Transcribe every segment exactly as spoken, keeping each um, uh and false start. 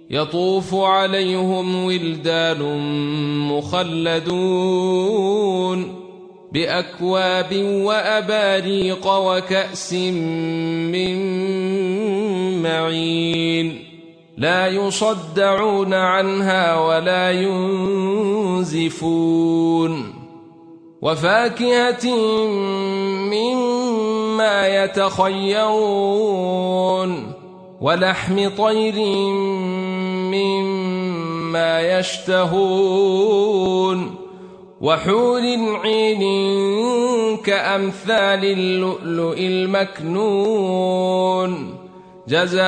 يطوف عليهم ولدان مخلدون بأكواب وأباريق وكأس من معين لا يصدعون عنها ولا ينزفون وفاكهة مما يتخيرون ولحم طير مما يشتهون وحور عين كأمثال اللؤلؤ المكنون جزاء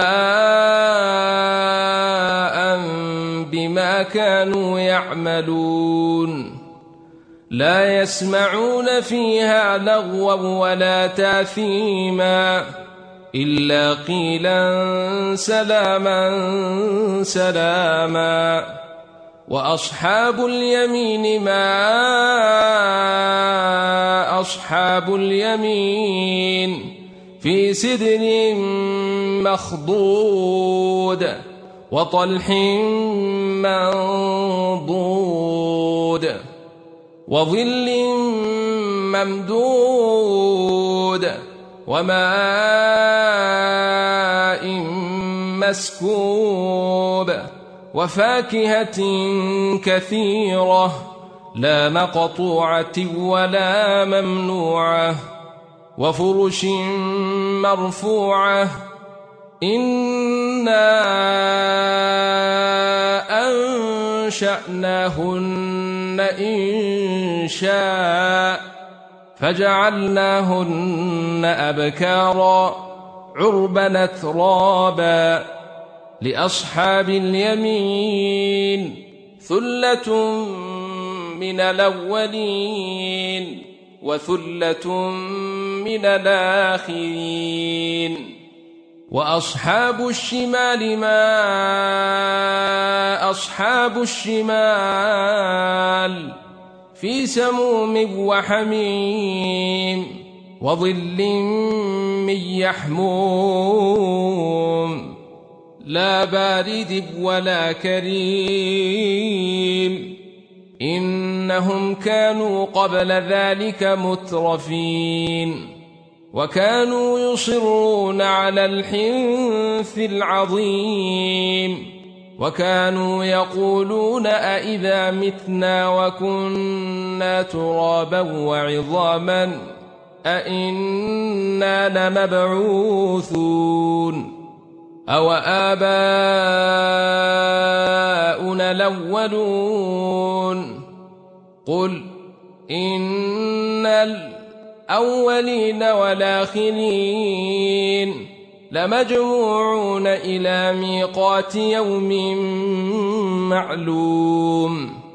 بما كانوا يعملون لا يسمعون فيها لغوا ولا تاثيما إلا قيلا سلاما سلاما وأصحاب اليمين ما أصحاب اليمين في سدر مخضود وطلح منضود وظل ممدود وماء مسكوب وفاكهة كثيرة لا مقطوعة ولا ممنوعة وفرش مرفوعة إنا أنشأناهن إنشاء فجعلناهن أبكارا عربا أترابا لأصحاب اليمين ثلة من الأولين وثلة من الآخرين وأصحاب الشمال ما أصحاب الشمال في سموم وحميم وظل من يحموم لا بارد ولا كريم إنهم كانوا قبل ذلك مترفين وكانوا يصرون على الحنث العظيم وكانوا يقولون أئذا متنا وكنا ترابا وعظاما أئنا لمبعوثون أو آباؤنا الأولون قل إن الأولين والآخرين لمجموعون إلى ميقات يوم معلوم